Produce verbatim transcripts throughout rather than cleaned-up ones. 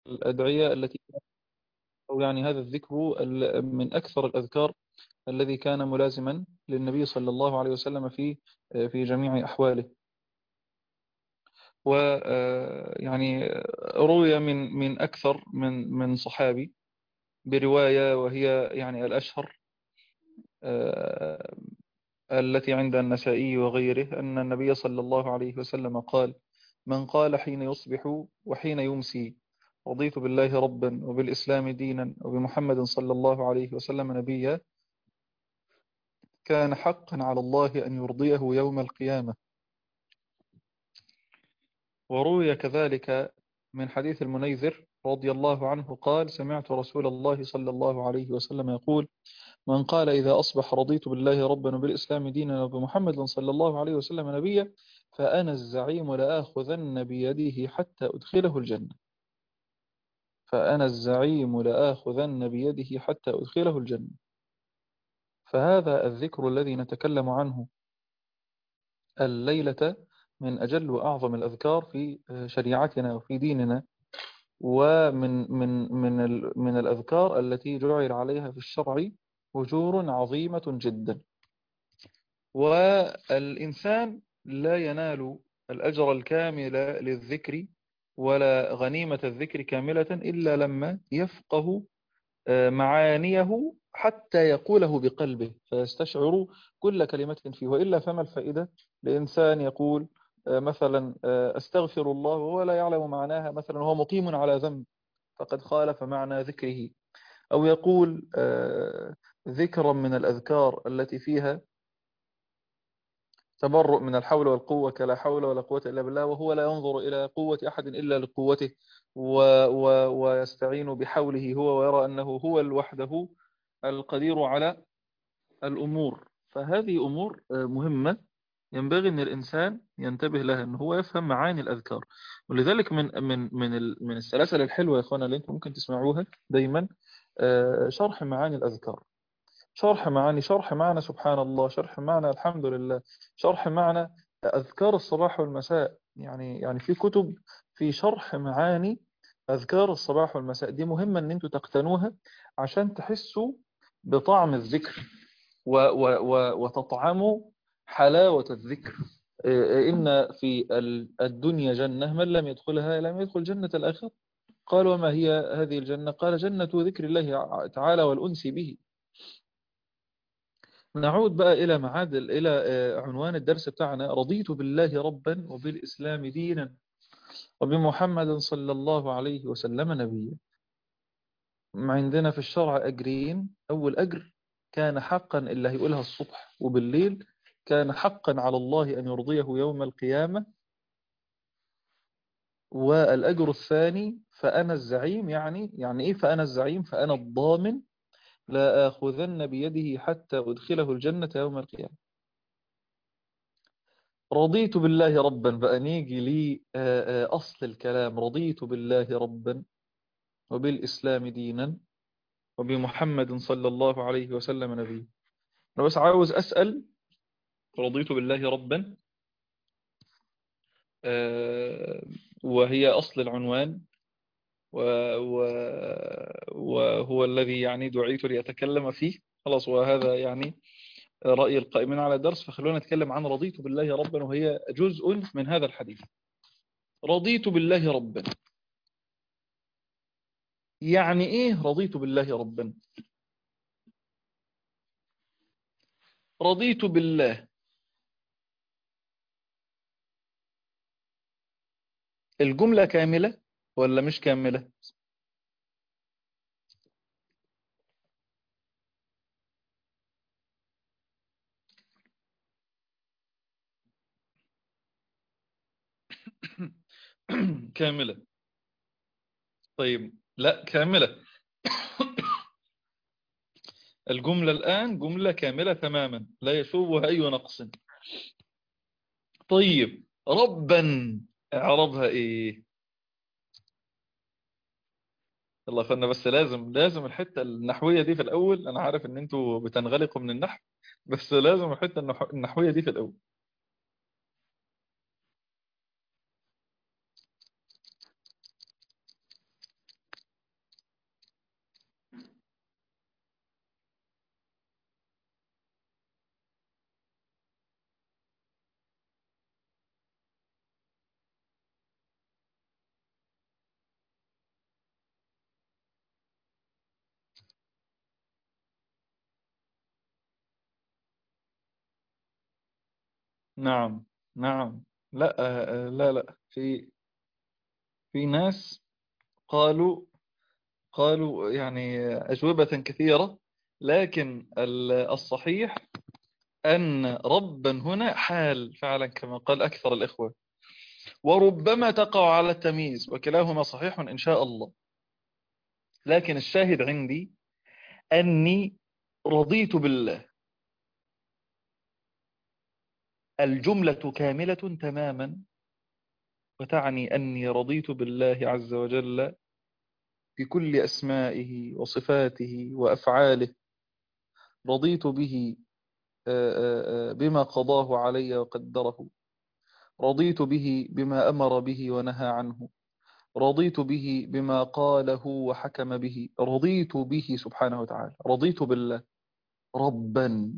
الأدعية التي، أو يعني هذا الذكر ال- من أكثر الأذكار الذي كان ملازما للنبي صلى الله عليه وسلم في في جميع أحواله. ويعني روي من من أكثر من من صحابي برواية، وهي يعني الأشهر، آه، التي عند النسائي وغيره، أن النبي صلى الله عليه وسلم قال: من قال حين يصبح وحين يمسي رضيت بالله ربا وبالإسلام دينا وبمحمد صلى الله عليه وسلم نبيا، كان حقا على الله أن يرضيه يوم القيامة. وروي كذلك من حديث المنيذر رضي الله عنه قال: سمعت رسول الله صلى الله عليه وسلم يقول: من قال إذا أصبح رضيت بالله ربا وبالإسلام دينا وبمحمد صلى الله عليه وسلم نبيا، فأنا الزعيم لآخذن بيده حتى أدخله الجنة. فأنا الزعيم لآخذن بيده حتى أدخله الجنة. فهذا الذكر الذي نتكلم عنه الليلة من أجل وأعظم الأذكار في شريعتنا وفي ديننا، ومن من من ال- من الأذكار التي جعل عليها في الشرع أجور عظيمة جدا. والإنسان لا ينال الأجر الكامل للذكر ولا غنيمة الذكر كاملة إلا لما يفقه آه، معانيه حتى يقوله بقلبه فيستشعر كل كلمة فيه. وإلا فما الفائدة لإنسان يقول آه، مثلا آه، أستغفر الله وهو لا يعلم معناها، مثلا هو مقيم على ذنب فقد خالف معنى ذكره، أو يقول آه، ذكرا من الأذكار التي فيها تبرؤ من الحول والقوة كلا حول ولا قوة إلا بالله، وهو لا ينظر إلى قوة أحد إلا لقوته، و و ويستعين بحوله هو، ويرى أنه هو وحده القدير على الأمور. فهذه أمور آه، مهمة ينبغي أن الإنسان ينتبه لها، أنه هو يفهم معاني الأذكار. ولذلك من من من ال- من السلاسل الحلوة يا أخوانا اللي أنتم ممكن تسمعوها دايما، آه، شرح معاني الأذكار. شرح معاني شرح معنى سبحان الله، شرح معنى الحمد لله، شرح معنى أذكار الصباح والمساء. يعني يعني في كتب في شرح معاني أذكار الصباح والمساء. دي مهمة أن أنتوا تقتنوها عشان تحسوا بطعم الذكر و و و وتطعموا حلاوة الذكر. إيه، إن في ال- الدنيا جنة من لم يدخلها لم يدخل جنة الآخرة. قال: وما هي هذه الجنة؟ قال: جنة ذكر الله تعالى والأنس به. نعود بقى إلى معاد إلى آه، عنوان الدرس بتاعنا: رضيت بالله ربا وبالإسلام دينا وبمحمد صلى الله عليه وسلم نبيا. عندنا في الشرع أجرين. أول أجر كان حقا، اللي هيقولها الصبح وبالليل كان حقا على الله أن يرضيه يوم القيامة. والأجر الثاني فأنا الزعيم. يعني يعني إيه فأنا الزعيم؟ فأنا الضامن لا آخذن بيده حتى أدخله الجنة يوم القيامة. رضيت بالله ربا بقى، نيجي لي آه، آه، أصل الكلام: رضيت بالله ربا وبالإسلام دينا وبمحمد صلى الله عليه وسلم نبيا. أنا بس عاوز أسأل: رضيت بالله ربا، آه، وهي أصل العنوان، و- و- وهو الذي يعني دعيت لأتكلم فيه خلاص، وهذا يعني رأي القائمين على الدرس. فخلونا نتكلم عن رضيت بالله ربا، وهي جزء من هذا الحديث. رضيت بالله ربا، يعني إيه رضيت بالله ربا؟ رضيت بالله، الجملة كاملة ولا مش كاملة؟ كاملة. طيب لا كاملة. الجملة الآن جملة كاملة تماما لا يشوبها أي نقص. طيب ربا اعربها ايه؟ يلا فانا بس لازم لازم الحتة النحوية دي في الأول. أنا عارف إن أنتوا بتنغلقوا من النحو، بس لازم الحتة النحو- النحوية دي في الأول. نعم نعم. لا آه، لا لا في في ناس قالوا قالوا يعني أجوبة كثيرة، لكن ال- الصحيح أن ربا هنا حال فعلا كما قال أكثر الإخوة، وربما تقع على التمييز، وكلاهما صحيح إن شاء الله. لكن الشاهد عندي أني رضيت بالله، الجملة كاملة تماما، وتعني أني رضيت بالله عز وجل بكل أسمائه وصفاته وأفعاله. رضيت به آه، آه، آه، بما قضاه علي وقدره. رضيت به بما أمر به ونهى عنه. رضيت به بما قاله وحكم به. رضيت به سبحانه وتعالى، رضيت بالله ربا.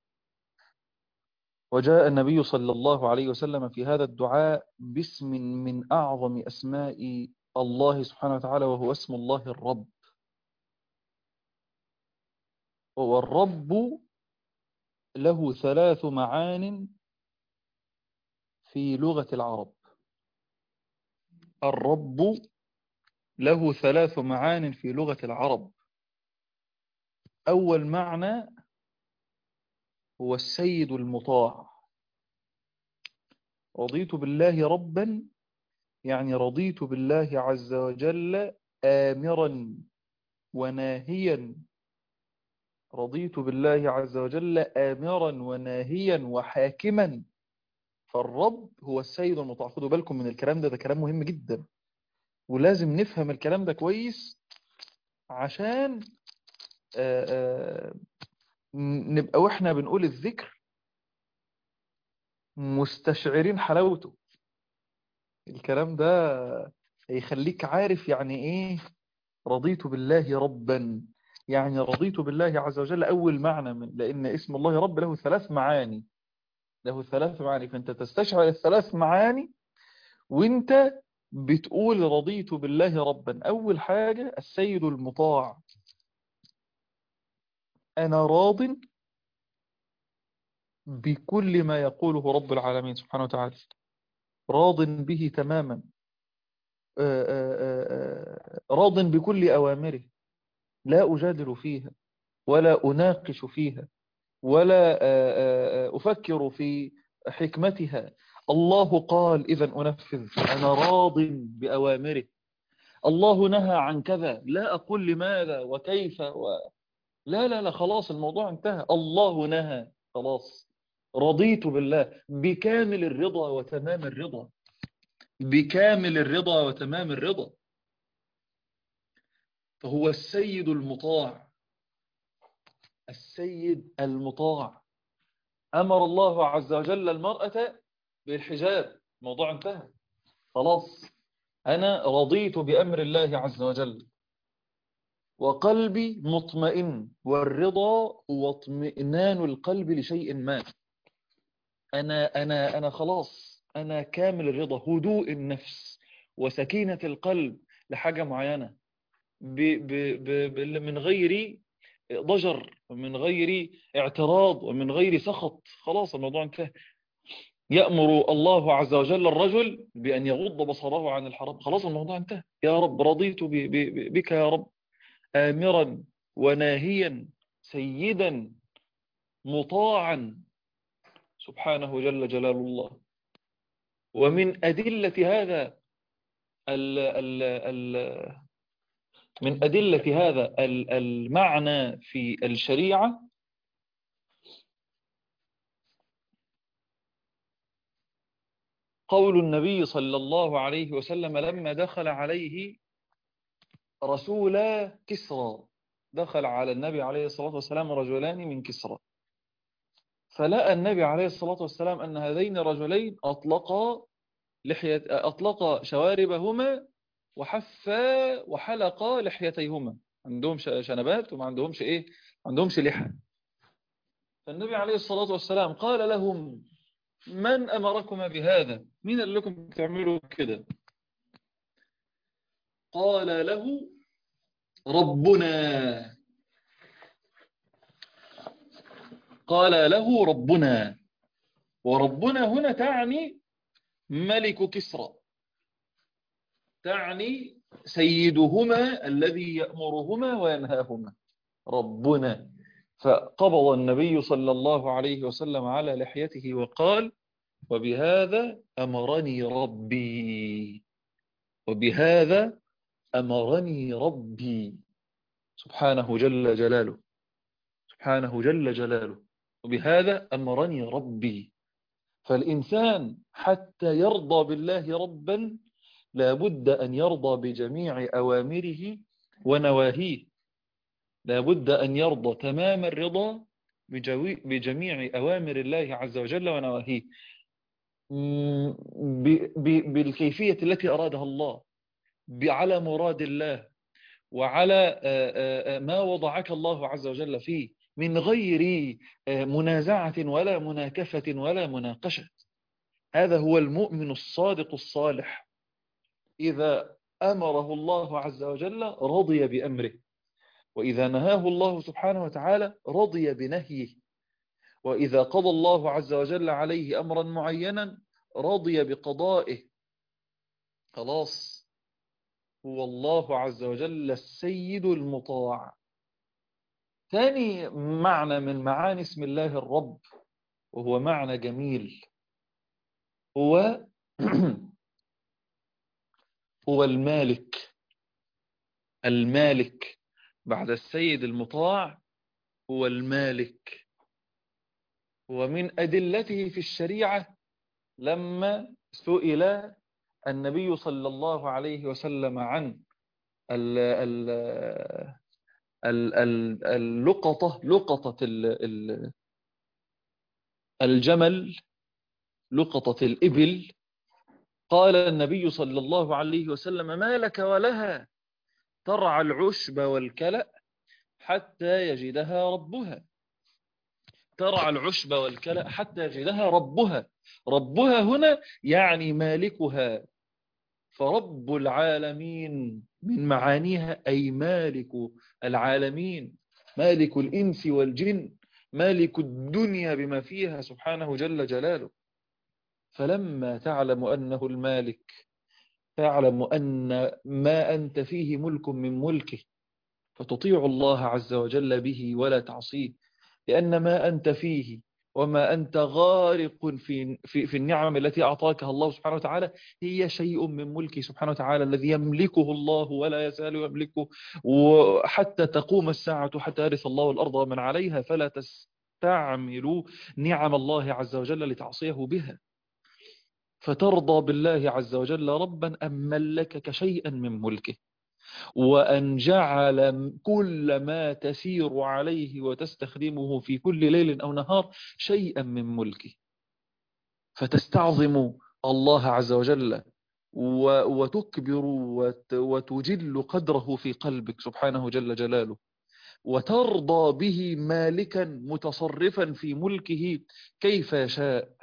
وجاء النبي صلى الله عليه وسلم في هذا الدعاء باسم من أعظم أسماء الله سبحانه وتعالى، وهو اسم الله الرب. والرب له ثلاث معان في لغة العرب. الرب له ثلاث معان في لغة العرب. أول معنى هو السيد المطاع. رضيت بالله ربا يعني رضيت بالله عز وجل آمرا وناهيا. رضيت بالله عز وجل آمرا وناهيا وحاكما. فالرب هو السيد المطاع. خدوا بالكم من الكلام ده، ده كلام مهم جدا، ولازم نفهم الكلام ده كويس عشان آآ آآ نبقى واحنا بنقول الذكر مستشعرين حلاوته. الكلام ده هيخليك عارف يعني ايه رضيت بالله ربا. يعني رضيت بالله عز وجل أول معنى، من لأن اسم الله رب له ثلاث معاني. له ثلاث معاني، فأنت تستشعر الثلاث معاني وانت بتقول رضيت بالله ربا. أول حاجة السيد المطاع. أنا راض بكل ما يقوله رب العالمين سبحانه وتعالى، راض به تماما. آآ آآ راض بكل أوامره، لا أجادل فيها ولا أناقش فيها ولا أفكر في حكمتها. الله قال إذا أنفذ. أنا راض بأوامره. الله نهى عن كذا، لا أقول لماذا وكيف و... لا لا لا خلاص الموضوع انتهى. الله نهى خلاص. رضيت بالله بكامل الرضا وتمام الرضا. بكامل الرضا وتمام الرضا. فهو السيد المطاع. السيد المطاع. أمر الله عز وجل المرأة بالحجاب، الموضوع انتهى خلاص. أنا رضيت بأمر الله عز وجل وقلبي مطمئن. والرضا هو اطمئنان القلب لشيء ما. أنا أنا أنا خلاص، أنا كامل الرضا، هدوء النفس وسكينة القلب لحاجة معينة، ب ب ب ب من غير ضجر ومن غير اعتراض ومن غير سخط. خلاص الموضوع انتهى. يأمر الله عز وجل الرجل بأن يغض بصره عن الحرام. خلاص الموضوع انتهى. يا رب رضيت ب ب بك يا رب آمرا وناهيا سيدا مطاعا سبحانه جل جلال الله. ومن أدلة هذا ال ال ال من أدلة هذا المعنى في الشريعة قول النبي صلى الله عليه وسلم لما دخل عليه رسول كسرى. دخل على النبي عليه الصلاة والسلام رجلان من كسرى، فلقى النبي عليه الصلاة والسلام أن هذين الرجلين أطلقا لحية أطلقا شواربهما وحفا وحلقا لحيتيهما. عندهم شنبات وما عندهمش إيه، عندهمش لحى. فالنبي عليه الصلاة والسلام قال لهم من أمركم بهذا؟ مين قال لكم تعملوا كده؟ قال له ربنا. قال له ربنا. وربنا هنا تعني ملك كسرى، تعني سيدهما الذي يأمرهما وينهاهما، ربنا. فقبض النبي صلى الله عليه وسلم على لحيته وقال: وبهذا أمرني ربي، وبهذا أمرني ربي، سبحانه جل جلاله، سبحانه جل جلاله، وبهذا أمرني ربي. فالإنسان حتى يرضى بالله ربا لابد أن يرضى بجميع أوامره ونواهيه، لابد أن يرضى تمام الرضا بجميع أوامر الله عز وجل ونواهيه، بالكيفية التي أرادها الله، على مراد الله، وعلى ما وضعك الله عز وجل فيه، من غير منازعة ولا مناكفة ولا مناقشة. هذا هو المؤمن الصادق الصالح، إذا أمره الله عز وجل رضي بأمره، وإذا نهاه الله سبحانه وتعالى رضي بنهيه، وإذا قضى الله عز وجل عليه أمرا معينا رضي بقضائه. خلاص، هو الله عز وجل السيد المطاع. ثاني معنى من معاني اسم الله الرب، وهو معنى جميل، هو هو المالك. المالك بعد السيد المطاع هو المالك. ومن أدلته في الشريعة لما سئل النبي صلى الله عليه وسلم عن ال ال ال ال اللقطة لقطة الجمل، لقطة الإبل، قال النبي صلى الله عليه وسلم: ما لك ولها ترعى العشب والكلأ حتى يجدها ربها. ترعى العشب والكلأ حتى يجدها ربها. ربها هنا يعني مالكها. فرب العالمين من معانيها أي مالك العالمين، مالك الإنس والجن، مالك الدنيا بما فيها، سبحانه جل جلاله. فلما تعلم أنه المالك تعلم أن ما أنت فيه ملك من ملكه، فتطيع الله عز وجل به ولا تعصيه، لأن ما أنت فيه وما أنت غارق في, في, في النعم التي أعطاكها الله سبحانه وتعالى هي شيء من ملكه سبحانه وتعالى، الذي يملكه الله ولا يزال يملكه، وحتى تقوم الساعة حتى يرث الله الأرض ومن عليها، فلا تستعملوا نعم الله عز وجل لتعصيه بها. فترضى بالله عز وجل ربا أم ملكك شيئا من ملكه، وأن جعل كل ما تسير عليه وتستخدمه في كل ليل أو نهار شيئا من ملكه، فتستعظم الله عز وجل وتكبر وتجل قدره في قلبك سبحانه جل جلاله، وترضى به مالكا متصرفا في ملكه كيف يشاء،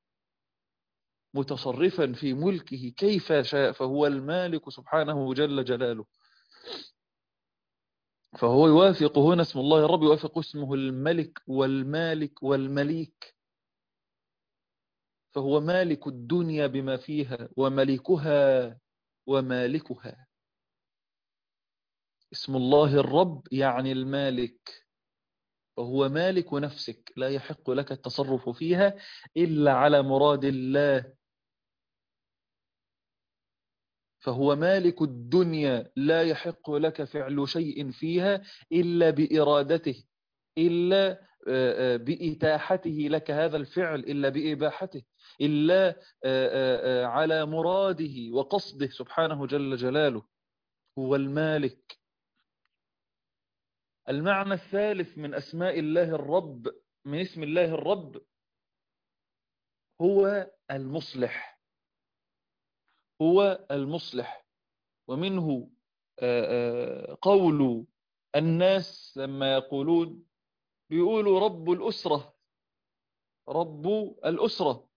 متصرفا في ملكه كيف يشاء، فهو المالك سبحانه جل جلاله. فهو يوافق هنا اسم الله الرب، يوافق اسمه الملك والمالك والمليك، فهو مالك الدنيا بما فيها وملكها ومالكها. اسم الله الرب يعني المالك، فهو مالك نفسك، لا يحق لك التصرف فيها إلا على مراد الله. فهو مالك الدنيا، لا يحق لك فعل شيء فيها إلا بإرادته، إلا بإتاحته لك هذا الفعل، إلا بإباحته، إلا على مراده وقصده سبحانه جل جلاله. هو المالك. المعنى الثالث من أسماء الله الرب، من اسم الله الرب، هو المصلح. هو المصلح. ومنه قول الناس لما يقولون، بيقولوا رب الأسرة، رب الأسرة.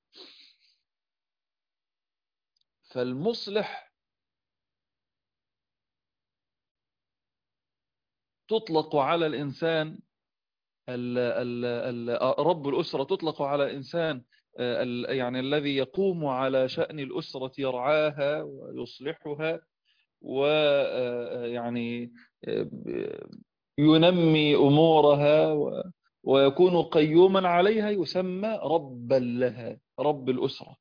فالمصلح تطلق على الإنسان، ال ال ال رب الأسرة تطلق على الإنسان يعني الذي يقوم على شأن الأسرة يرعاها ويصلحها ويعني ينمي أمورها ويكون قيوما عليها يسمى ربا لها، رب الأسرة.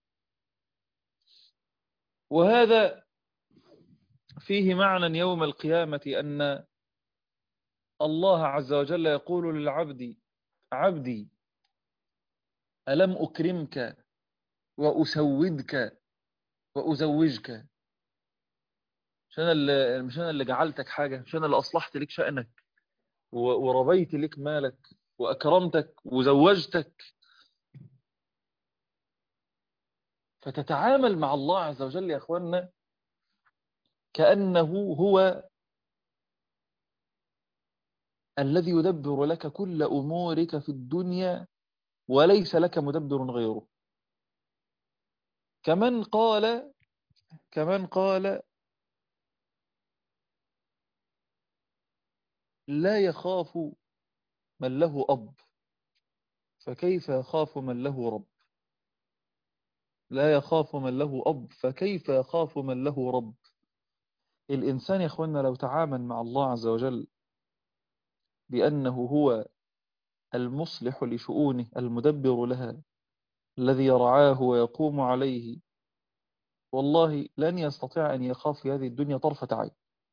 وهذا فيه معنى يوم القيامة أن الله عز وجل يقول للعبد: عبدي ألم أكرمك وأسودك وأزوجك؟ مش أنا اللي, مش أنا اللي جعلتك حاجة؟ مش أنا اللي أصلحت لك شأنك وربيت لك مالك وأكرمتك وزوجتك؟ فتتعامل مع الله عز وجل يا أخوانا كأنه هو الذي يدبر لك كل أمورك في الدنيا وليس لك مدبر غيره. كمن قال كمن قال لا يخاف من له أب فكيف يخاف من له رب؟ لا يخاف من له أب فكيف يخاف من له رب؟ الإنسان يا أخوانا لو تعامل مع الله عز وجل بأنه هو المصلح لشؤونه المدبر لها الذي يرعاه ويقوم عليه، والله لن يستطيع أن يخاف في هذه الدنيا طرفة عين.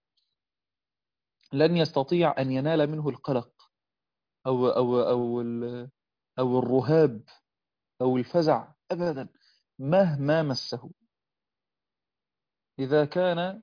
لن يستطيع أن ينال منه القلق أو, أو, أو, أو الرهاب أو الفزع أبدا مهما مسه. إذا كان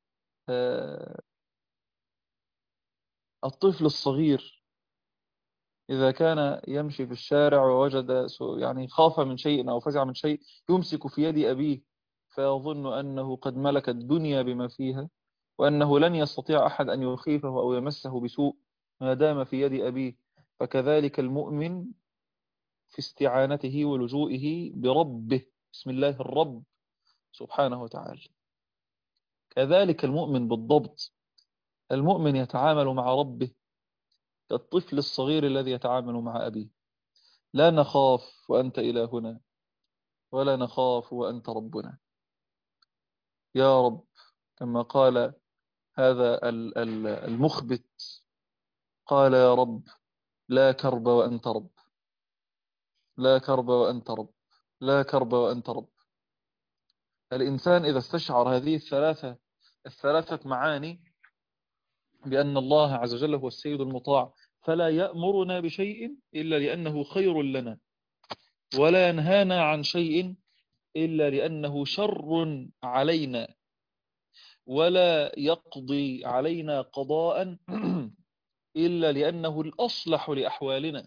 الطفل الصغير إذا كان يمشي في الشارع ووجد يعني خاف من شيء أو فزع من شيء يمسك في يد أبيه فيظن أنه قد ملك الدنيا بما فيها وأنه لن يستطيع أحد أن يخيفه أو يمسه بسوء ما دام في يد أبيه. فكذلك المؤمن في استعانته ولجوئه بربه، بسم الله الرب سبحانه وتعالى. كذلك المؤمن بالضبط. المؤمن يتعامل مع ربه كالطفل الصغير الذي يتعامل مع أبيه. لا نخاف وأنت إلهنا ولا نخاف وأنت ربنا يا رب، كما قال هذا المخبت، قال يا رب لا كرب وأنت رب، لا كرب وأنت رب، لا كرب وأنت رب. الإنسان إذا استشعر هذه الثلاثة الثلاثة معاني بأن الله عز وجل هو السيد المطاع فلا يأمرنا بشيء إلا لأنه خير لنا ولا ينهانا عن شيء إلا لأنه شر علينا ولا يقضي علينا قضاء إلا لأنه الأصلح لأحوالنا،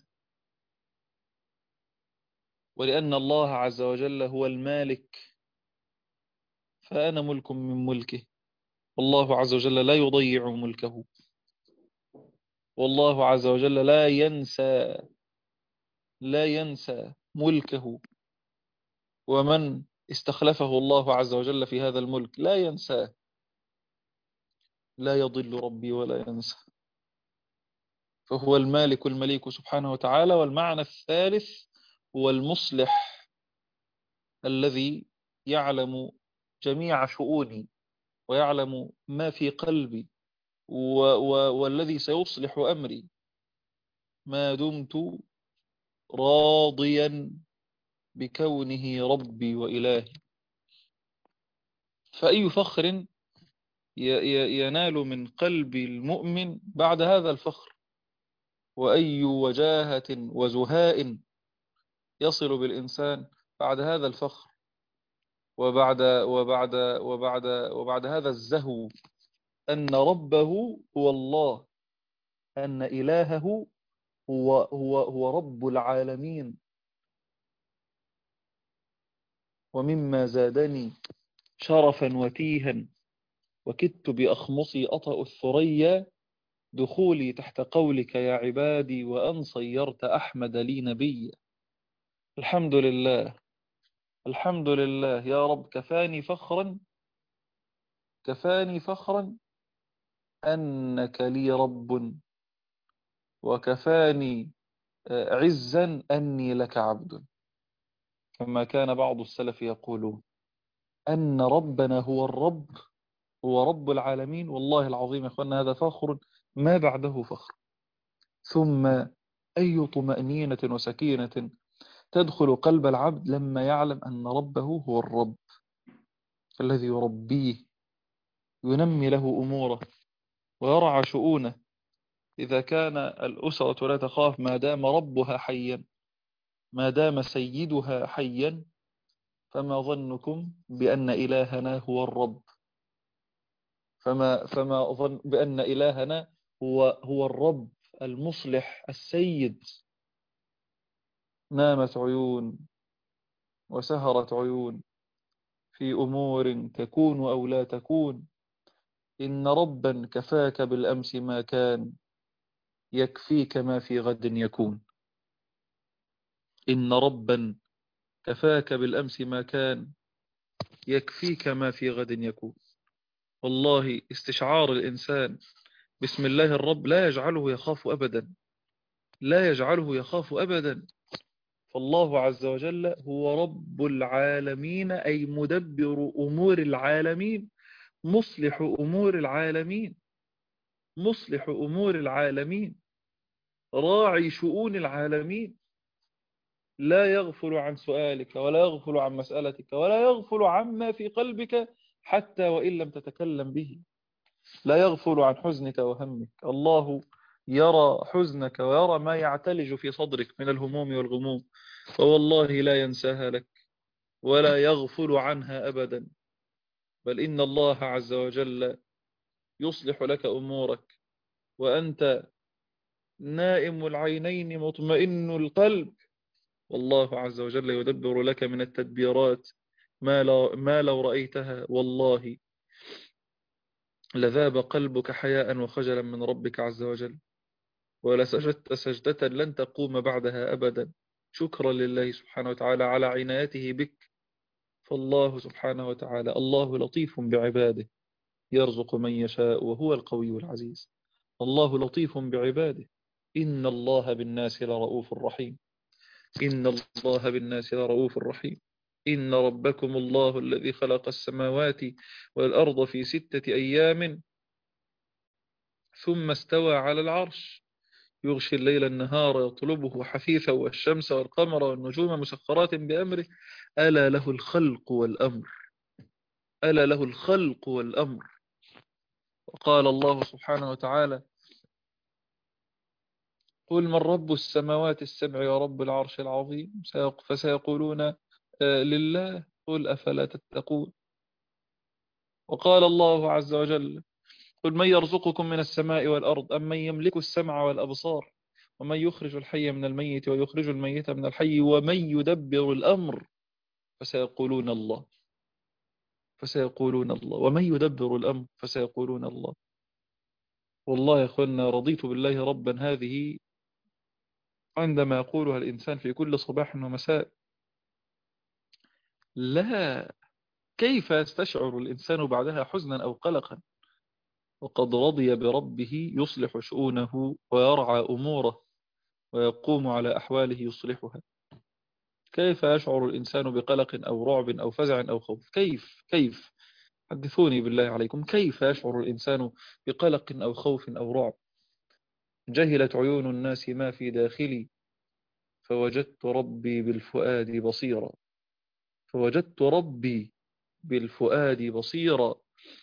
ولأن الله عز وجل هو المالك فأنا ملك من ملكه، والله عز وجل لا يضيع ملكه، والله عز وجل لا ينسى لا ينسى ملكه، ومن استخلفه الله عز وجل في هذا الملك لا ينساه. لا يضل ربي ولا ينسى، فهو المالك المليك سبحانه وتعالى. والمعنى الثالث هو المصلح الذي يعلم جميع شؤوني ويعلم ما في قلبي و و والذي سيصلح أمري ما دمت راضيا بكونه ربي وإلهي. فأي فخر ينال من قلب المؤمن بعد هذا الفخر، وأي وجاهة وزهاء يصل بالإنسان بعد هذا الفخر وبعد وبعد وبعد وبعد هذا الزهو أن ربه هو الله، أن إلهه هو هو هو رب العالمين. ومما زادني شرفا وتيها وكدت بأخمصي أطأ الثريا دخولي تحت قولك يا عبادي وأن صيرت أحمد لي نبيا. الحمد لله، الحمد لله يا رب. كفاني فخرا كفاني فخرا أنك لي رب، وكفاني عزا أني لك عبد. كما كان بعض السلف يقولون أن ربنا هو الرب، هو رب العالمين. والله العظيم يا أخوانا هذا فخر ما بعده فخر. ثم أي طمأنينة وسكينة تدخل قلب العبد لما يعلم أن ربه هو الرب الذي يربيه، ينمي له أموره ويرعى شؤونه. إذا كان الأسرة لا تخاف ما دام ربها حيا، ما دام سيدها حيا، فما ظنكم بأن إلهنا هو الرب؟ فما, فما ظن بأن إلهنا هو, هو الرب المصلح السيد. نامت عيون وسهرت عيون في أمور تكون أو لا تكون، إن ربا كفاك بالأمس ما كان، يكفيك ما في غد يكون. إن ربا كفاك بالأمس ما كان، يكفيك ما في غد يكون. والله استشعار الإنسان بسم الله الرب لا يجعله يخاف أبدا، لا يجعله يخاف أبدا. فالله عز وجل هو رب العالمين، أي مدبر أمور العالمين، مصلح أمور العالمين، مصلح أمور العالمين، راعي شؤون العالمين. لا يغفل عن سؤالك ولا يغفل عن مسألتك ولا يغفل عما في قلبك حتى وإن لم تتكلم به. لا يغفل عن حزنك وهمك. الله يرى حزنك ويرى ما يعتلج في صدرك من الهموم والغموم، فوالله لا ينساها لك ولا يغفل عنها أبدا. بل إن الله عز وجل يصلح لك أمورك وأنت نائم العينين مطمئن القلب، والله عز وجل يدبر لك من التدبيرات ما لو, ما لو رأيتها والله لذاب قلبك حياء وخجلا من ربك عز وجل، ولسجدت سجدة لن تقوم بعدها أبدا، شكرا لله سبحانه وتعالى على عنايته بك. فالله سبحانه وتعالى الله لطيف بعباده، يرزق من يشاء وهو القوي العزيز. الله لطيف بعباده. إن الله بالناس لرؤوف رحيم. إن الله بالناس لرؤوف رحيم. إن ربكم الله الذي خلق السماوات والأرض في ستة أيام ثم استوى على العرش، يغشي الليل النهار يطلبه حثيثا والشمس والقمر والنجوم مسخرات بأمره، ألا له الخلق والأمر. ألا له الخلق والأمر. وقال الله سبحانه وتعالى قل من رب السماوات السبع ورب العرش العظيم فسيقولون آه لله قل أفلا تتقون. وقال الله عز وجل قل من يرزقكم من السماء والأرض أم من يملك السمع والأبصار ومن يخرج الحي من الميت ويخرج الميت من الحي ومن يدبر الأمر فسيقولون الله. فسيقولون الله. ومن يدبر الأمر فسيقولون الله. والله يا أخوانا رضيت بالله ربا هذه عندما يقولها الإنسان في كل صباح ومساء. لا، كيف يستشعر الإنسان بعدها حزنا أو قلقا وقد رضي بربه يصلح شؤونه ويرعى أموره ويقوم على أحواله يصلحها؟ كيف يشعر الإنسان بقلق أو رعب أو فزع أو خوف؟ كيف كيف حدثوني بالله عليكم، كيف يشعر الإنسان بقلق أو خوف أو رعب؟ جهلت عيون الناس ما في داخلي فوجدت ربي بالفؤاد بصيرا. فوجدت ربي بالفؤاد بصيرا.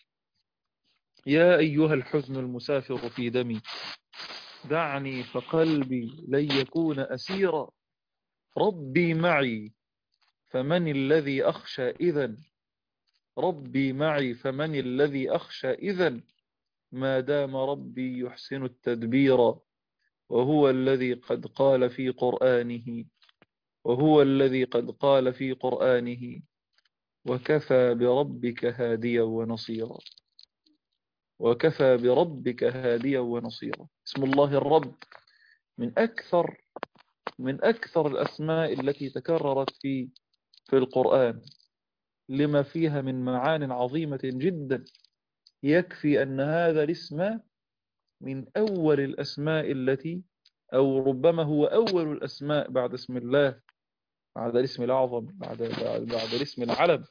يا أيها الحزن المسافر في دمي دعني فقلبي لن يكون أسيرا. ربي معي فمن الذي أخشى إذن. ربي معي فمن الذي أخشى إذن ما دام ربي يحسن التدبير. وهو الذي قد قال في قرآنه وهو الذي قد قال في قرآنه وكفى بربك هاديا ونصيرا. وكفى بربك هاديا ونصيرا. اسم الله الرب من أكثر من أكثر الأسماء التي تكررت في في القرآن لما فيها من معان عظيمة جدا. يكفي أن هذا الاسم من أول الأسماء التي أو ربما هو أول الأسماء بعد اسم الله بعد الاسم الأعظم، بعد, بعد, بعد الاسم العلم.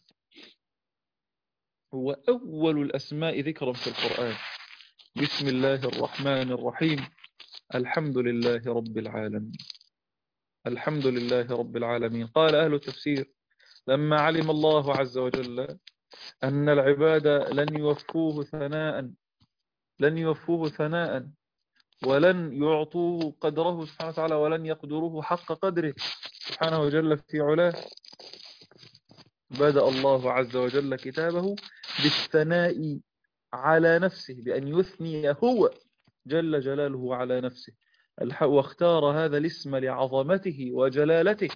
هو أول الأسماء ذكرا في القرآن. بسم الله الرحمن الرحيم. الحمد لله رب العالمين. الحمد لله رب العالمين. قال أهل التفسير لما علم الله عز وجل أن العباد لن يوفوه ثناء لن يوفوه ثناء ولن يعطوه قدره سبحانه وتعالى، ولن يقدروه حق قدره سبحانه وجل في علاه، بدأ الله عز وجل كتابه بالثناء على نفسه، بأن يثني هو جل جلاله على نفسه، واختار هذا الاسم لعظمته وجلالته.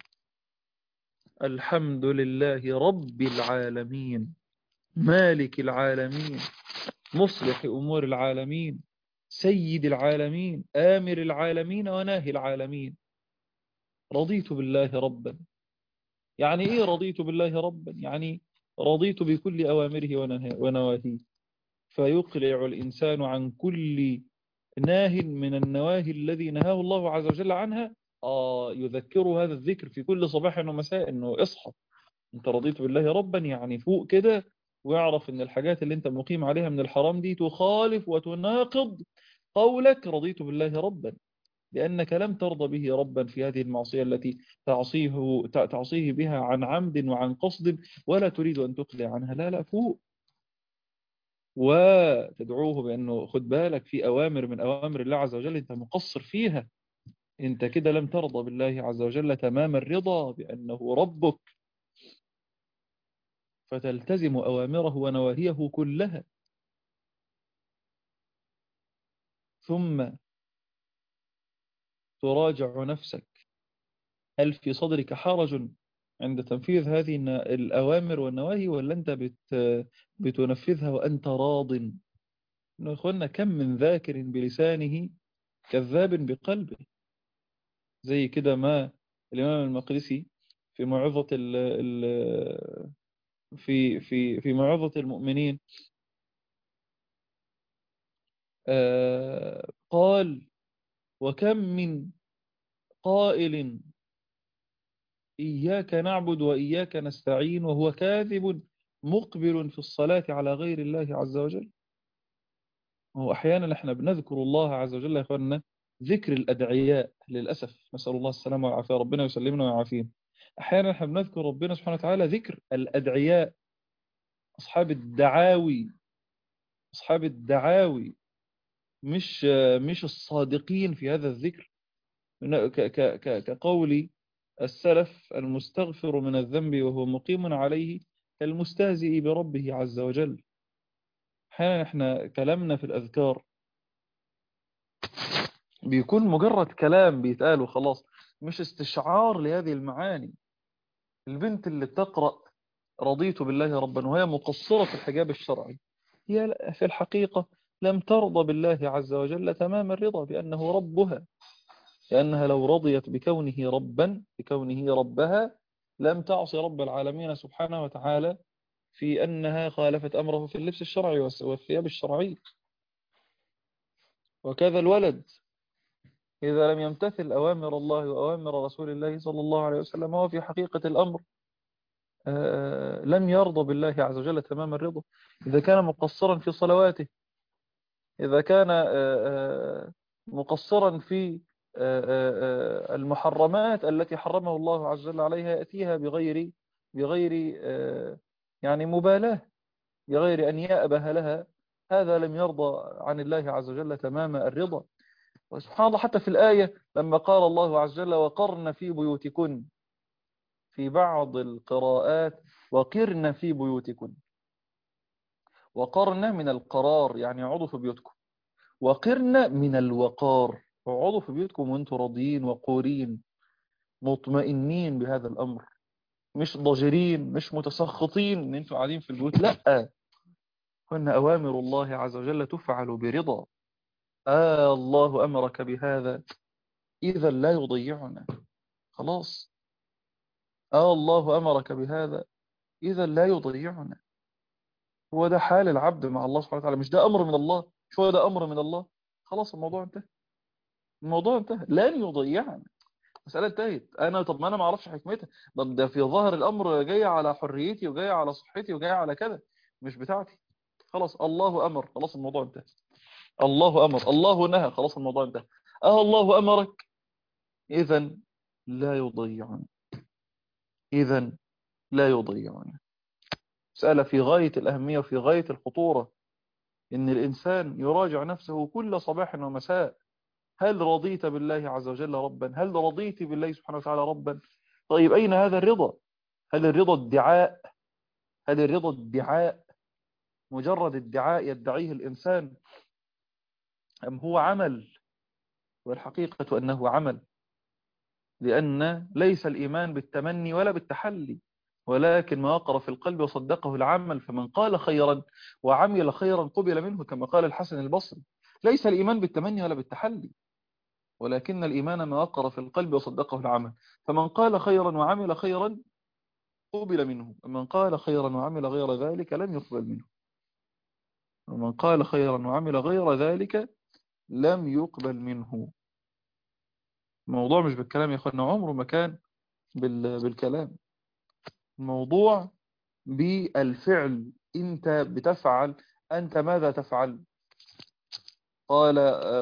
الحمد لله رب العالمين، مالك العالمين، مصلح أمور العالمين، سيد العالمين، آمر العالمين وناهي العالمين. رضيت بالله ربا. يعني إيه رضيت بالله ربا؟ يعني رضيت بكل أوامره ونواهيه، فيقلع الإنسان عن كل ناه من النواهي الذي نهاه الله عز وجل عنها. آه يذكره هذا الذكر في كل صباح ومساء إنه اصحى، أنت رضيت بالله ربا، يعني فوق كده، ويعرف إن الحاجات اللي أنت مقيم عليها من الحرام دي تخالف وتناقض قولك رضيت بالله ربا، لأنك لم ترضى به ربا في هذه المعصية التي تعصيه, تعصيه بها عن عمد وعن قصد، ولا تريد أن تقلع عنها. لا لا، فوق وتدعوه بأنه خد بالك في أوامر من أوامر الله عز وجل أنت مقصر فيها، أنت كده لم ترضى بالله عز وجل تمام الرضا بأنه ربك، فتلتزم أوامره ونواهيه كلها. ثم تراجع نفسك، هل في صدرك حرج عند تنفيذ هذه الأوامر والنواهي، ولا أنت بت بتنفذها وأنت راض؟ إنه إخوانا كم من ذاكر بلسانه كذاب بقلبه، زي كده ما الإمام المقدسي في موعظة ال ال في في في موعظة المؤمنين آه قال: وكم من قائل إياك نعبد وإياك نستعين وهو كاذب مقبل في الصلاة على غير الله عز وجل. هو أحيانا إحنا بنذكر الله عز وجل يا أخواننا ذكر الأدعياء، للأسف نسأل الله السلامة والعافية، ربنا يسلمنا ويعافينا. أحيانا إحنا بنذكر ربنا سبحانه وتعالى ذكر الأدعياء، أصحاب الدعاوي، أصحاب الدعاوي، مش مش الصادقين في هذا الذكر، كقول السلف: المستغفر من الذنب وهو مقيم عليه كالمستهزئ بربه عز وجل. أحيانا إحنا كلامنا في الأذكار بيكون مجرد كلام بيتقال وخلاص، مش استشعار لهذه المعاني. البنت اللي بتقرأ رضيت بالله ربا وهي مقصرة في الحجاب الشرعي، هي في الحقيقة لم ترضى بالله عز وجل تمام الرضا بأنه ربها، لأنها لو رضيت بكونه ربا، بكونه ربها، لم تعصي رب العالمين سبحانه وتعالى في أنها خالفت أمره في اللبس الشرعي والثياب الشرعي. وكذا الولد إذا لم يمتثل أوامر الله وأوامر رسول الله صلى الله عليه وسلم، هو في حقيقة الأمر لم يرضى بالله عز وجل تمام الرضا. إذا كان مقصرا في صلواته، إذا كان مقصرا في المحرمات التي حرمه الله عز وجل عليها، يأتيها بغير بغير يعني مبالاة، بغير أن يأبه لها، هذا لم يرضى عن الله عز وجل تمام الرضا. وسبحان الله حتى في الآية لما قال الله عز وجل: وقرن في بيوتكن، في بعض القراءات وقرن في بيوتكن، وقرن من القرار يعني اقعدوا في بيوتكم، وقرن من الوقار اقعدوا في بيوتكم وانتم راضيين وقورين مطمئنين بهذا الأمر، مش ضجرين، مش متسخطين ان انتم قاعدين في البيوت. لا، وان أوامر الله عز وجل تفعل برضا. آه الله أمرك بهذا إذا لا يضيعنا، خلاص. آه الله أمرك بهذا إذا لا يضيعنا. هو ده حال العبد مع الله سبحانه وتعالى، مش ده أمر من الله، مش هو ده أمر من الله، خلاص الموضوع انتهى، الموضوع انتهى، لن يضيعنا. مسألة انتهت. انا طب ما انا ما اعرفش حكمتها، طب ده في ظاهر الامر جاي على حريتي وجاي على صحتي وجاي على كذا، مش بتاعتي. خلاص الله امر، خلاص الموضوع انتهى. الله امر، الله نهى، خلاص الموضوع انتهى. اه الله امرك، اذا لا يضيعنا، اذا لا يضيعنا. مسألة في غاية الأهمية وفي غاية الخطورة، إن الإنسان يراجع نفسه كل صباح ومساء. هل رضيت بالله عز وجل ربا؟ هل رضيت بالله سبحانه وتعالى ربا؟ طيب أين هذا الرضا؟ هل الرضا ادعاء؟ هل الرضا ادعاء، مجرد ادعاء يدعيه الإنسان، أم هو عمل؟ والحقيقة أنه عمل، لأن ليس الإيمان بالتمني ولا بالتحلي، ولكن ما وقر في القلب وصدقه العمل. فمن قال خيرا وعمل خيرا قبل منه، كما قال الحسن البصري. ليس الإيمان بالتمني ولا بالتحلي، ولكن الإيمان ما وقر في القلب وصدقه العمل. فمن قال خيرا وعمل خيرا قبل منه، ومن قال خيرا وعمل غير ذلك لم يقبل منه، ومن قال خيرا وعمل غير ذلك لم يقبل منه. الموضوع مش بالكلام يا اخوانا، عمره ما كان بال... بالكلام. الموضوع بالفعل. انت بتفعل، انت ماذا تفعل؟ قال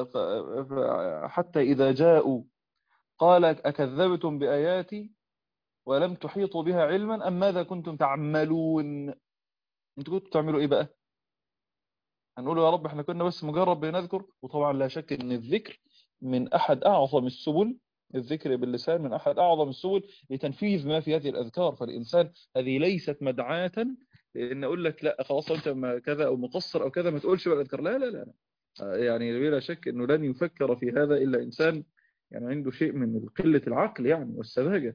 حتى إذا جاءوا قال أكذبتم بآياتي ولم تحيطوا بها علما أم ماذا كنتم تعملون؟ انتوا كنتوا تعملوا ايه بقى؟ هنقول يا رب احنا كنا بس مجرد بنذكر. وطبعا لا شك ان الذكر من احد اعظم السبل، الذكر باللسان من احد اعظم السبل لتنفيذ ما في هذه الاذكار. فالانسان هذه ليست مدعاة ان اقول لك لا خلاص انت ما كذا او مقصر او كذا ما تقولش بقى الاذكار، لا لا لا. يعني بلا شك انه لن يفكر في هذا الا انسان يعني عنده شيء من قلة العقل يعني والسذاجة.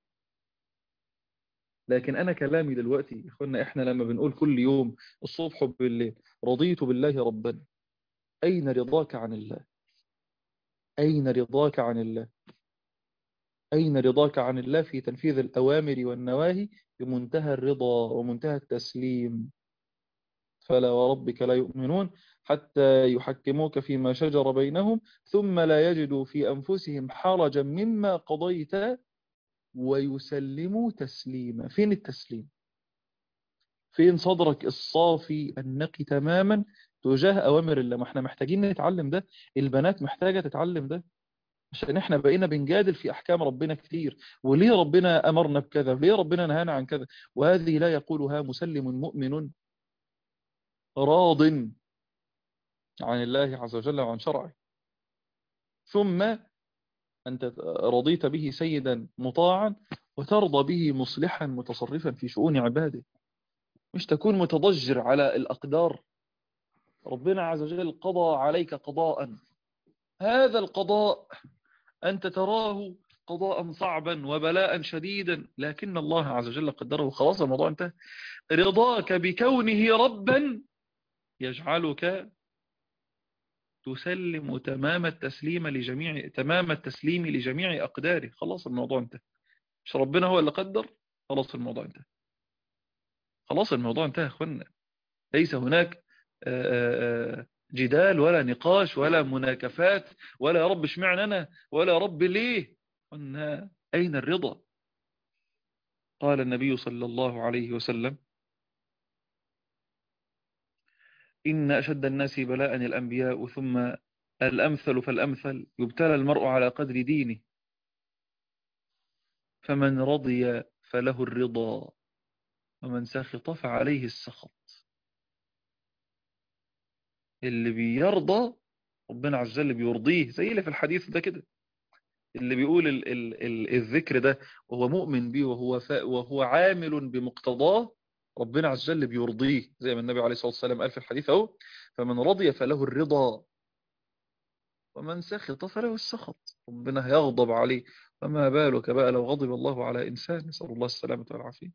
لكن انا كلامي دلوقتي يا اخوانا، احنا لما بنقول كل يوم الصبح وبالليل رضيت بالله ربا، اين رضاك عن الله؟ اين رضاك عن الله؟ اين رضاك عن الله في تنفيذ الاوامر والنواهي بمنتهى الرضا ومنتهى التسليم؟ فلا وربك لا يؤمنون حتى يحكموك فيما شجر بينهم ثم لا يجدوا في انفسهم حرجا مما قضيت ويسلموا تسليما. فين التسليم؟ فين صدرك الصافي النقي تماما تجاه أوامر الله؟ ما احنا محتاجين نتعلم ده، البنات محتاجة تتعلم ده، عشان احنا بقينا بنجادل في أحكام ربنا كتير. وليه ربنا أمرنا بكذا؟ وليه ربنا نهانا عن كذا؟ وهذه لا يقولها مسلم مؤمن راض عن الله عز وجل وعن شرعه. ثم أنت رضيت به سيدا مطاعا وترضى به مصلحا متصرفا في شؤون عباده، مش تكون متضجر على الأقدار. ربنا عز وجل قضى عليك قضاء، هذا القضاء أنت تراه قضاء صعبا وبلاء شديدا، لكن الله عز وجل قدره، خلاص الموضوع انتهى. رضاك بكونه ربا يجعلك تسلم تمام التسليم لجميع تمام التسليم لجميع أقداره. خلاص الموضوع انتهى، مش ربنا هو اللي قدر، خلاص الموضوع انتهى. خلاص الموضوع انتهى يا اخوانا. ليس هناك جدال ولا نقاش ولا مناكفات ولا يا رب اشمعنى انا ولا يا رب ليه. قلنا اين الرضا؟ قال النبي صلى الله عليه وسلم إن أشد الناس بلاء الأنبياء ثم الأمثل فالأمثل يبتلى المرء على قدر دينه فمن رضي فله الرضا ومن سخط فعليه السخط. اللي بيرضى ربنا عز وجل بيرضيه، زي اللي في الحديث ده كده، اللي بيقول ال ال ال الذكر ده وهو مؤمن به وهو وهو عامل بمقتضاه، ربنا عز وجل بيرضيه، زي ما النبي عليه الصلاة والسلام قال في الحديث اهو: فمن رضي فله الرضا ومن سخط فله السخط. ربنا هيغضب عليه، فما بالك بقى لو غضب الله على إنسان، نسأل الله السلامة والعافية.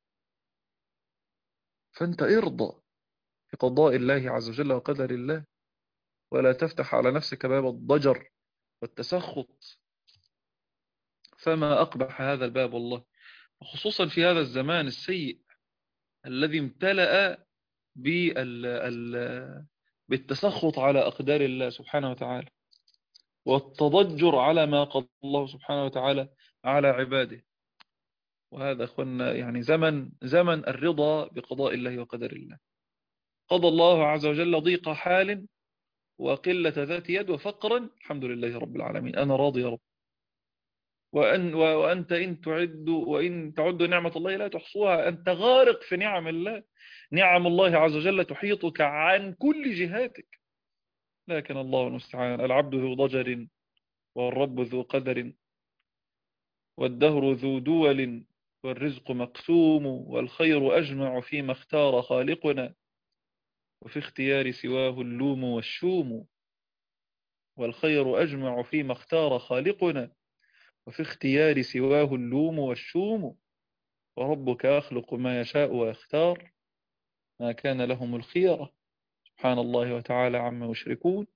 فأنت ارضى بقضاء الله عز وجل وقدر الله، ولا تفتح على نفسك باب الضجر والتسخط. فما أقبح هذا الباب والله، وخصوصا في هذا الزمان السيء الذي امتلأ بال... ال... بالتسخط على أقدار الله سبحانه وتعالى. والتضجر على ما قضى الله سبحانه وتعالى على عباده. وهذا أخوانا يعني زمن زمن الرضا بقضاء الله وقدر الله. قضى الله عز وجل ضيق حال وقلة ذات يد وفقرا، الحمد لله رب العالمين، أنا راضي يا رب. وأن وأنت إن تعدوا وإن تعدوا نعمة الله لا تحصوها. أنت غارق في نعم الله، نعم الله عز وجل تحيطك عن كل جهاتك. لكن الله المستعان، العبد ذو ضجر والرب ذو قدر، والدهر ذو دول والرزق مقسوم، والخير أجمع فيما اختار خالقنا، وفي اختيار سواه اللوم والشوم. والخير أجمع فيما اختار خالقنا، وفي اختيار سواه اللوم والشوم. وربك يخلق ما يشاء ويختار، ما كان لهم الخيرة، سبحان الله وتعالى عما يشركون.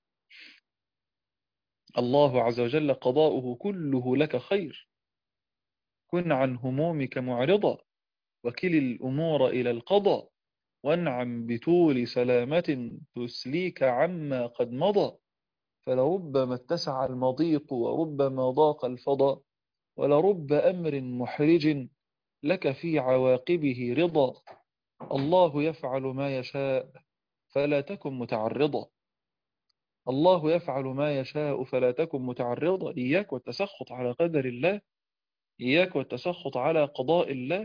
الله عز وجل قضاؤه كله لك خير، كن عن همومك معرضا، وكل الأمور إلى القضاء، وانعم بطول سلامة تسليك عما قد مضى. فلربما اتسع المضيق وربما ضاق الفضاء، ولرب أمر محرج لك في عواقبه رضا. الله يفعل ما يشاء فلا تكن متعرضا، الله يفعل ما يشاء فلا تكن متعرضا. إياك والتسخط على قدر الله، إياك والتسخط على قضاء الله.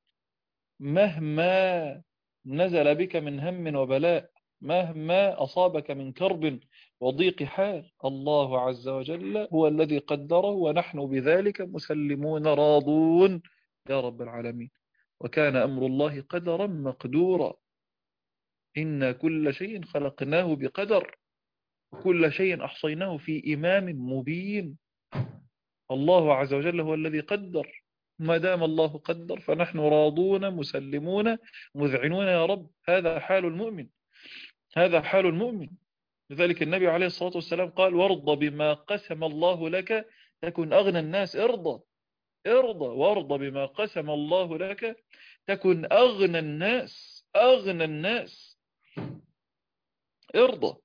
مهما نزل بك من هم وبلاء، مهما أصابك من كرب وضيق حال، الله عز وجل هو الذي قدره، ونحن بذلك مسلمون راضون يا رب العالمين. وكان أمر الله قدرا مقدورا. إن كل شيء خلقناه بقدر، وكل شيء أحصيناه في إمام مبين. الله عز وجل هو الذي قدر، ما دام الله قدر فنحن راضون مسلمون مذعنون يا رب. هذا حال المؤمن، هذا حال المؤمن. لذلك النبي عليه الصلاة والسلام قال: وارضى بما قسم الله لك تكن أغنى الناس. ارضى ارضى وارضى بما قسم الله لك تكن أغنى الناس، أغنى الناس. ارضى.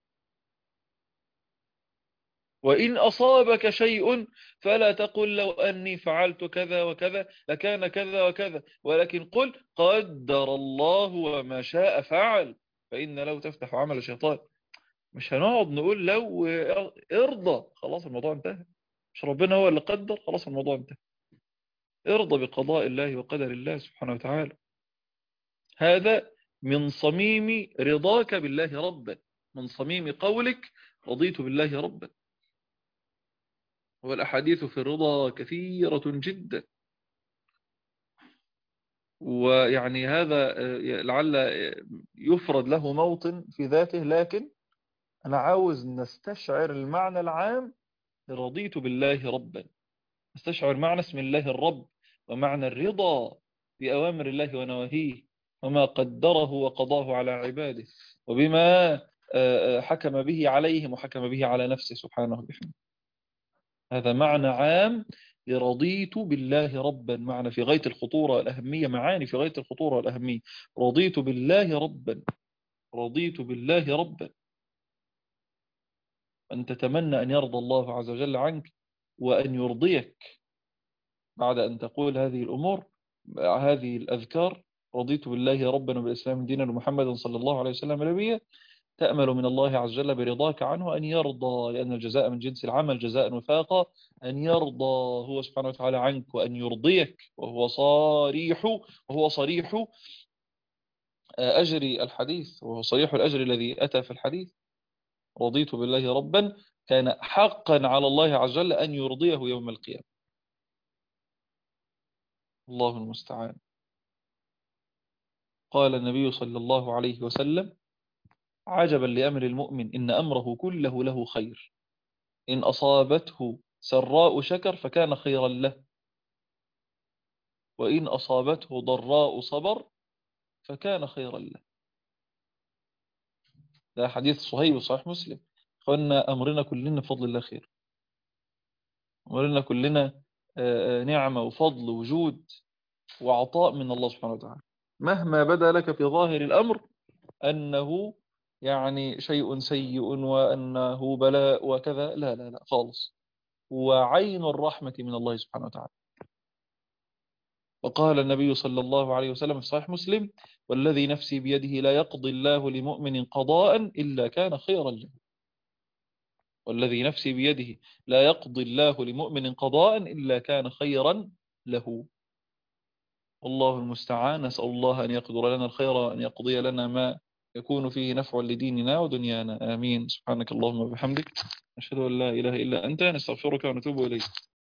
وإن أصابك شيء فلا تقل لو أني فعلت كذا وكذا لكان كذا وكذا، ولكن قل قدر الله وما شاء فعل، فإن لو تفتح عمل الشيطان. مش هنقعد نقول لو. ارضى، خلاص الموضوع انتهى. مش ربنا هو اللي قدر، خلاص الموضوع انتهى. ارضى بقضاء الله وقدر الله سبحانه وتعالى. هذا من صميم رضاك بالله ربا، من صميم قولك رضيت بالله ربا. والأحاديث في الرضا كثيرة جدا. ويعني هذا لعل يفرد له موطن في ذاته، لكن أنا عاوز نستشعر المعنى العام رضيت بالله ربا، نستشعر معنى اسم الله الرب، ومعنى الرضا بأوامر الله ونواهيه، وما قدره وقضاه على عباده، وبما حكم به عليهم وحكم به على نفسه سبحانه وبحمده. هذا معنى عام لرضيت بالله ربا، معنى في غاية الخطورة والأهمية، معاني في غاية الخطورة والأهمية. رضيت بالله ربا، رضيت بالله ربا. أن تتمنى أن يرضى الله عز وجل عنك وأن يرضيك بعد أن تقول هذه الأمور، هذه الأذكار: رضيت بالله ربا وبالإسلام دينا ومحمد صلى الله عليه وسلم نبيا. تأمل من الله عز وجل برضاك عنه أن يرضى، لأن الجزاء من جنس العمل جزاء وفاقا. أن يرضى هو سبحانه وتعالى عنك وأن يرضيك، وهو صريح وهو صريح أجر الحديث، وهو صريح الأجر الذي أتى في الحديث. رضيت بالله ربا، كان حقا على الله عز وجل أن يرضيه يوم القيامة. الله المستعان. قال النبي صلى الله عليه وسلم: عجبا لأمر المؤمن إن أمره كله له خير، إن أصابته سراء شكر فكان خيرا له، وإن أصابته ضراء صبر فكان خيرا له. ده حديث صحيح وصحيح مسلم. قلنا أمرنا كلنا بفضل الله خير، أمرنا كلنا نعمة وفضل وجود وعطاء من الله سبحانه وتعالى. مهما بدا لك في ظاهر الأمر أنه يعني شيء سيء وأنه بلاء وكذا، لا لا لا خالص، وعين الرحمة من الله سبحانه وتعالى. وقال النبي صلى الله عليه وسلم في صحيح مسلم: والذي نفسي بيده لا يقضي الله لمؤمن قضاء إلا كان خيرا له. والذي نفسي بيده لا يقضي الله لمؤمن قضاء إلا كان خيرا له. والله المستعان. نسأل الله أن يقدر لنا الخير وأن يقضي لنا ما يكون فيه نفع لديننا ودنيانا. آمين. سبحانك اللهم وبحمدك، نشهد أن لا إله إلا أنت، نستغفرك ونتوب إليك.